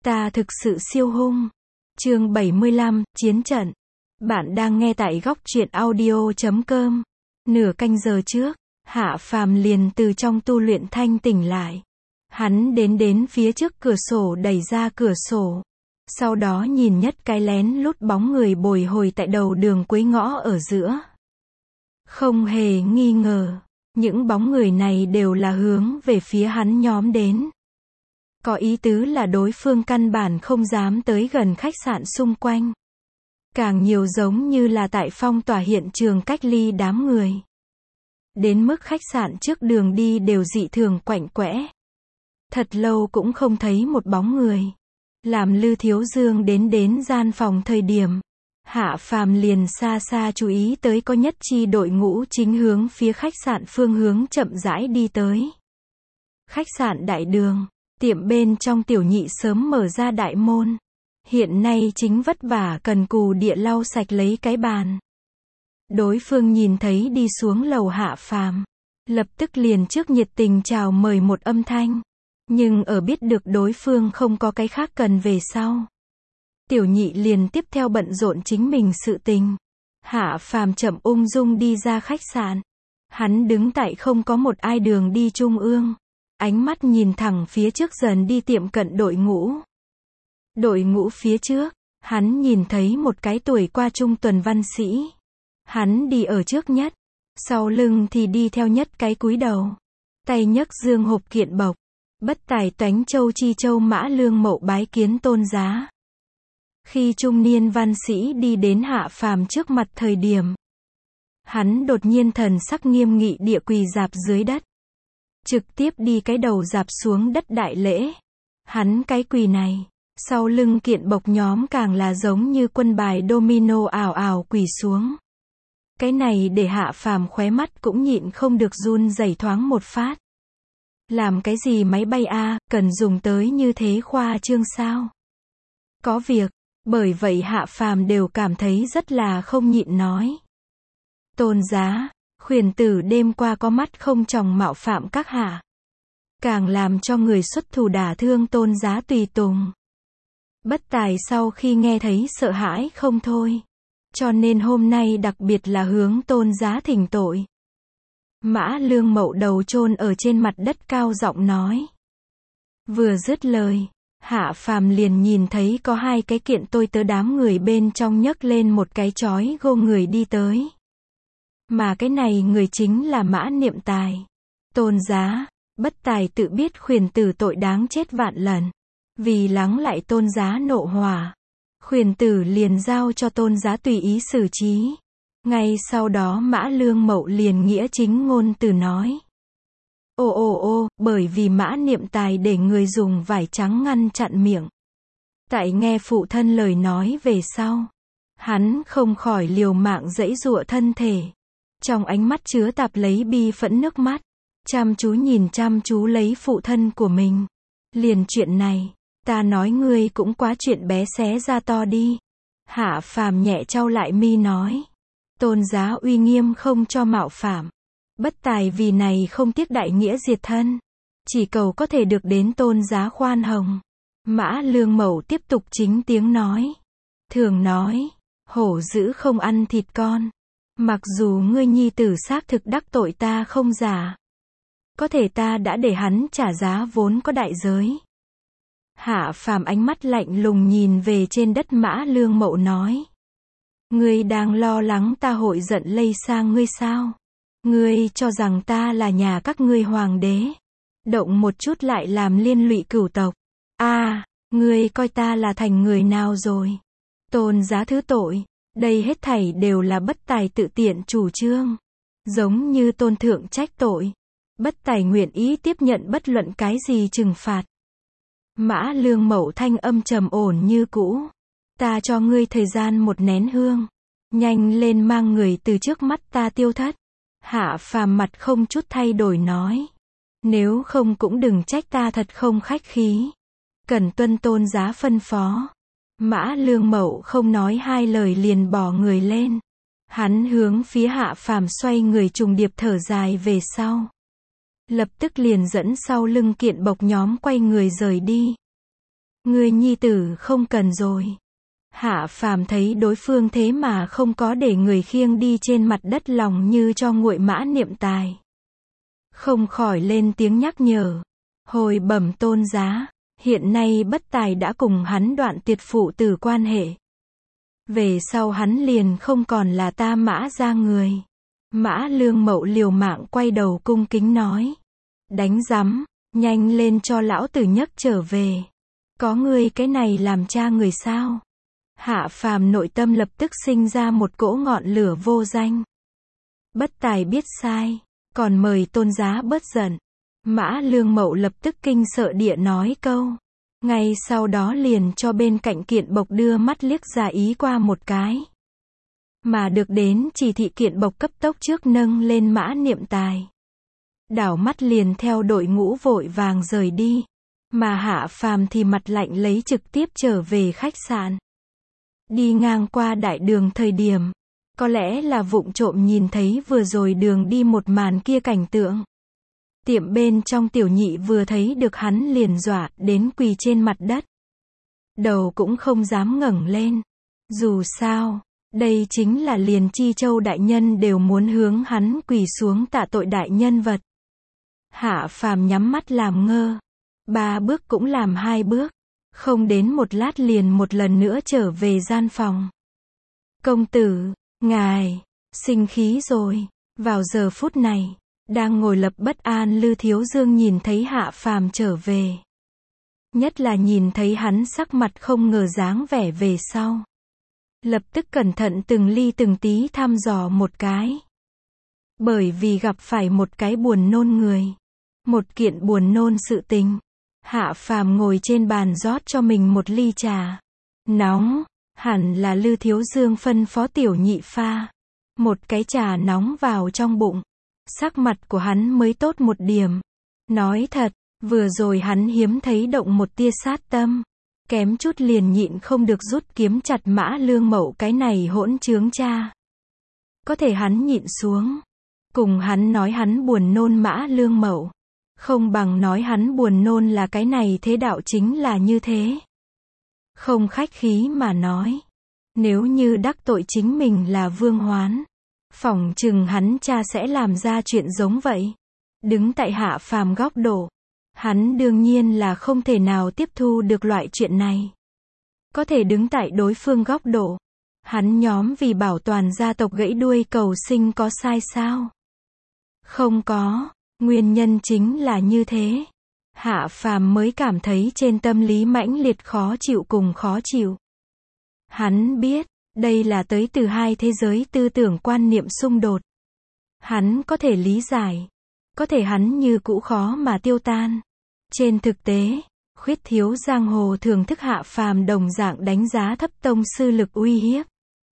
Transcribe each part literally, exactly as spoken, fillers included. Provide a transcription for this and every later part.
Ta thực sự siêu hung. Chương bảy mươi lăm, Chiến trận. Bạn đang nghe tại góc truyện audio chấm com. Nửa canh giờ trước, Hạ Phàm liền từ trong tu luyện thanh tỉnh lại. Hắn đến đến phía trước cửa sổ, đẩy ra cửa sổ. Sau đó nhìn nhất cái lén lút bóng người bồi hồi tại đầu đường cuối ngõ ở giữa. Không hề nghi ngờ, những bóng người này đều là hướng về phía hắn nhóm đến. Có ý tứ là đối phương căn bản không dám tới gần khách sạn xung quanh. Càng nhiều giống như là tại phong tỏa hiện trường cách ly đám người. Đến mức khách sạn trước đường đi đều dị thường quạnh quẽ. Thật lâu cũng không thấy một bóng người. Làm Lư Thiếu Dương đến đến gian phòng thời điểm, Hạ Phàm liền xa xa chú ý tới có nhất chi đội ngũ chính hướng phía khách sạn phương hướng chậm rãi đi tới. Khách sạn Đại Đường, tiệm bên trong Tiểu Nhị sớm mở ra đại môn. Hiện nay chính vất vả cần cù địa lau sạch lấy cái bàn. Đối phương nhìn thấy đi xuống lầu Hạ Phàm, lập tức liền trước nhiệt tình chào mời một âm thanh. Nhưng ở biết được đối phương không có cái khác cần về sau, Tiểu Nhị liền tiếp theo bận rộn chính mình sự tình. Hạ Phàm chậm ung dung đi ra khách sạn. Hắn đứng tại không có một ai đường đi trung ương. Ánh mắt nhìn thẳng phía trước dần đi tiệm cận đội ngũ. Đội ngũ phía trước, hắn nhìn thấy một cái tuổi qua trung tuần văn sĩ. Hắn đi ở trước nhất, sau lưng thì đi theo nhất cái cúi đầu. Tay nhấc dương hộp kiện bộc. Bất tài toánh châu chi châu Mã Lương Mậu bái kiến tôn giá. Khi trung niên văn sĩ đi đến Hạ Phàm trước mặt thời điểm, hắn đột nhiên thần sắc nghiêm nghị địa quỳ dạp dưới đất. Trực tiếp đi cái đầu dạp xuống đất đại lễ. Hắn cái quỳ này, sau lưng kiện bộc nhóm càng là giống như quân bài domino ào ào quỳ xuống. Cái này để Hạ Phàm khóe mắt cũng nhịn không được run rẩy thoáng một phát. Làm cái gì máy bay a, cần dùng tới như thế khoa trương sao? Có việc, bởi vậy Hạ Phàm đều cảm thấy rất là không nhịn nói. Tôn giá, khuyển tử đêm qua có mắt không tròng mạo phạm các hạ. Càng làm cho người xuất thủ đả thương tôn giá tùy tùng. Bất tài sau khi nghe thấy sợ hãi không thôi. Cho nên hôm nay đặc biệt là hướng tôn giá thỉnh tội. Mã Lương Mậu đầu chôn ở trên mặt đất cao giọng nói. Vừa dứt lời, Hạ Phàm liền nhìn thấy có hai cái kiện tôi tớ đám người bên trong nhấc lên một cái chói gô người đi tới. Mà cái này người chính là Mã Niệm Tài. Tôn giá, bất tài tự biết khuyển tử tội đáng chết vạn lần. Vì lắng lại tôn giá nộ hỏa, khuyển tử liền giao cho tôn giá tùy ý xử trí. Ngay sau đó Mã Lương Mậu liền nghĩa chính ngôn từ nói. Ô ô ô, bởi vì Mã Niệm Tài để người dùng vải trắng ngăn chặn miệng. Tại nghe phụ thân lời nói về sau, hắn không khỏi liều mạng giãy giụa thân thể. Trong ánh mắt chứa tạp lấy bi phẫn nước mắt, chăm chú nhìn chăm chú lấy phụ thân của mình. Liền chuyện này, ta nói ngươi cũng quá chuyện bé xé ra to đi. Hạ Phàm nhẹ trao lại mi nói. Tôn giá uy nghiêm không cho mạo phạm. Bất tài vì này không tiếc đại nghĩa diệt thân. Chỉ cầu có thể được đến tôn giá khoan hồng. Mã Lương Mậu tiếp tục chính tiếng nói. Thường nói, hổ dữ không ăn thịt con. Mặc dù ngươi nhi tử xác thực đắc tội ta không giả. Có thể ta đã để hắn trả giá vốn có đại giới. Hạ Phàm ánh mắt lạnh lùng nhìn về trên đất Mã Lương Mậu nói. Ngươi đang lo lắng ta hội giận lây sang ngươi sao? Ngươi cho rằng ta là nhà các ngươi hoàng đế. Động một chút lại làm liên lụy cửu tộc. A, à, ngươi coi ta là thành người nào rồi? Tôn giá thứ tội. Đây hết thảy đều là bất tài tự tiện chủ trương. Giống như tôn thượng trách tội. Bất tài nguyện ý tiếp nhận bất luận cái gì trừng phạt. Mã Lương Mậu thanh âm trầm ổn như cũ. Ta cho ngươi thời gian một nén hương. Nhanh lên mang người từ trước mắt ta tiêu thất. Hạ Phàm mặt không chút thay đổi nói. Nếu không cũng đừng trách ta thật không khách khí. Cần tuân tôn giá phân phó. Mã Lương Mậu không nói hai lời liền bỏ người lên. Hắn hướng phía Hạ Phàm xoay người trùng điệp thở dài về sau. Lập tức liền dẫn sau lưng kiện bộc nhóm quay người rời đi. Ngươi nhi tử không cần rồi. Hạ Phàm thấy đối phương thế mà không có để người khiêng đi trên mặt đất lòng như cho nguội mã niệm tài. Không khỏi lên tiếng nhắc nhở. Hồi bẩm tôn giá, hiện nay bất tài đã cùng hắn đoạn tuyệt phụ tử quan hệ. Về sau hắn liền không còn là ta Mã gia người. Mã Lương Mậu liều mạng quay đầu cung kính nói. Đánh rắm, nhanh lên cho lão tử nhấc trở về. Có ngươi cái này làm cha người sao? Hạ Phàm nội tâm lập tức sinh ra một cỗ ngọn lửa vô danh. Bất tài biết sai, còn mời tôn giá bớt giận. Mã Lương Mậu lập tức kinh sợ địa nói câu. Ngay sau đó liền cho bên cạnh Kiện Bộc đưa mắt liếc ra ý qua một cái. Mà được đến chỉ thị Kiện Bộc cấp tốc trước nâng lên mã niệm tài. Đảo mắt liền theo đội ngũ vội vàng rời đi. Mà Hạ Phàm thì mặt lạnh lấy trực tiếp trở về khách sạn. Đi ngang qua đại đường thời điểm, có lẽ là vụng trộm nhìn thấy vừa rồi đường đi một màn kia cảnh tượng. Tiệm bên trong tiểu nhị vừa thấy được hắn liền dọa đến quỳ trên mặt đất. Đầu cũng không dám ngẩng lên. Dù sao, đây chính là liền Chi Châu đại nhân đều muốn hướng hắn quỳ xuống tạ tội đại nhân vật. Hạ Phàm nhắm mắt làm ngơ. Ba bước cũng làm hai bước. Không đến một lát liền một lần nữa trở về gian phòng. Công tử, ngài, sinh khí rồi. Vào giờ phút này, đang ngồi lập bất an Lư Thiếu Dương nhìn thấy Hạ Phàm trở về. Nhất là nhìn thấy hắn sắc mặt không ngờ dáng vẻ về sau. Lập tức cẩn thận từng ly từng tí thăm dò một cái. Bởi vì gặp phải một cái buồn nôn người. Một kiện buồn nôn sự tình. Hạ Phàm ngồi trên bàn rót cho mình một ly trà. Nóng, hẳn là Lư Thiếu Dương phân phó tiểu nhị pha. Một cái trà nóng vào trong bụng. Sắc mặt của hắn mới tốt một điểm. Nói thật, vừa rồi hắn hiếm thấy động một tia sát tâm. Kém chút liền nhịn không được rút kiếm chặt Mã Lương Mậu cái này hỗn trướng cha. Có thể hắn nhịn xuống. Cùng hắn nói hắn buồn nôn Mã Lương Mậu. Không bằng nói hắn buồn nôn là cái này thế đạo chính là như thế. Không khách khí mà nói. Nếu như đắc tội chính mình là Vương Hoán. Phỏng chừng hắn cha sẽ làm ra chuyện giống vậy. Đứng tại Hạ Phàm góc độ. Hắn đương nhiên là không thể nào tiếp thu được loại chuyện này. Có thể đứng tại đối phương góc độ. Hắn nhóm vì bảo toàn gia tộc gãy đuôi cầu sinh có sai sao? Không có. Nguyên nhân chính là như thế. Hạ Phàm mới cảm thấy trên tâm lý mãnh liệt khó chịu cùng khó chịu. Hắn biết, đây là tới từ hai thế giới tư tưởng quan niệm xung đột. Hắn có thể lý giải. Có thể hắn như cũ khó mà tiêu tan. Trên thực tế, Khuyết Thiếu giang hồ thưởng thức Hạ Phàm đồng dạng đánh giá thấp tông sư lực uy hiếp.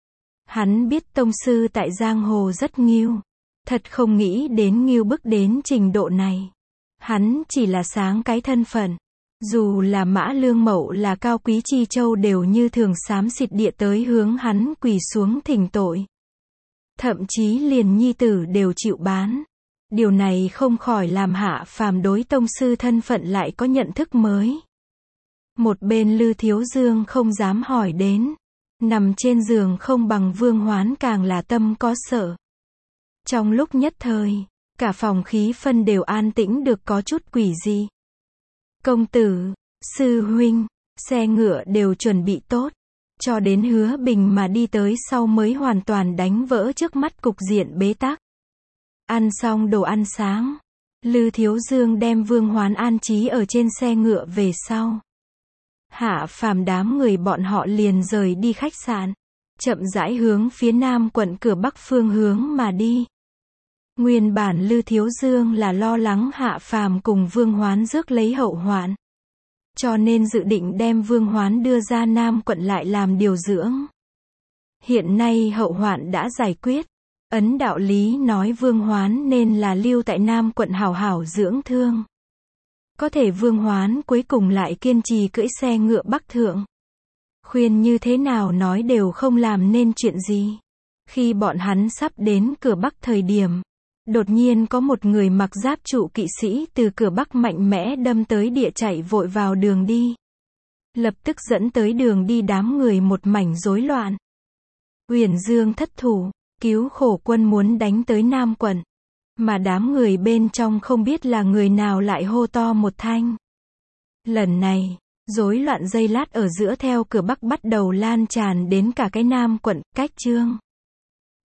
Hắn biết tông sư tại giang hồ rất nghiêu. Thật không nghĩ đến nghiêu bức đến trình độ này. Hắn chỉ là sáng cái thân phận. Dù là Mã Lương Mậu là cao quý Chi Châu đều như thường xám xịt địa tới hướng hắn quỳ xuống thỉnh tội. Thậm chí liền nhi tử đều chịu bán. Điều này không khỏi làm Hạ Phàm đối tông sư thân phận lại có nhận thức mới. Một bên Lư Thiếu Dương không dám hỏi đến. Nằm trên giường không bằng Vương Hoán càng là tâm có sợ. Trong lúc nhất thời, cả phòng khí phân đều an tĩnh được có chút quỷ dị. Công tử, sư huynh, xe ngựa đều chuẩn bị tốt. Cho đến Hứa Bình mà đi tới sau mới hoàn toàn đánh vỡ trước mắt cục diện bế tắc. Ăn xong đồ ăn sáng, Lư Thiếu Dương đem Vương Hoán an trí ở trên xe ngựa về sau. Hạ Phàm đám người bọn họ liền rời đi khách sạn, chậm rãi hướng phía nam quận cửa bắc phương hướng mà đi. Nguyên bản Lư Thiếu Dương là lo lắng Hạ Phàm cùng Vương Hoán rước lấy hậu hoạn. Cho nên dự định đem Vương Hoán đưa ra nam quận lại làm điều dưỡng. Hiện nay hậu hoạn đã giải quyết. Ấn đạo lý nói Vương Hoán nên là lưu tại nam quận hảo hảo dưỡng thương. Có thể Vương Hoán cuối cùng lại kiên trì cưỡi xe ngựa bắc thượng. Khuyên như thế nào nói đều không làm nên chuyện gì. Khi bọn hắn sắp đến cửa bắc thời điểm, đột nhiên có một người mặc giáp trụ kỵ sĩ từ cửa bắc mạnh mẽ đâm tới địa chạy vội vào đường đi. lập tức dẫn tới đường đi đám người một mảnh rối loạn. Uyển Dương thất thủ, cứu khổ quân muốn đánh tới Nam quận. Mà đám người bên trong không biết là người nào lại hô to một thanh. Lần này, rối loạn giây lát ở giữa theo cửa Bắc bắt đầu lan tràn đến cả cái Nam quận, cách Chương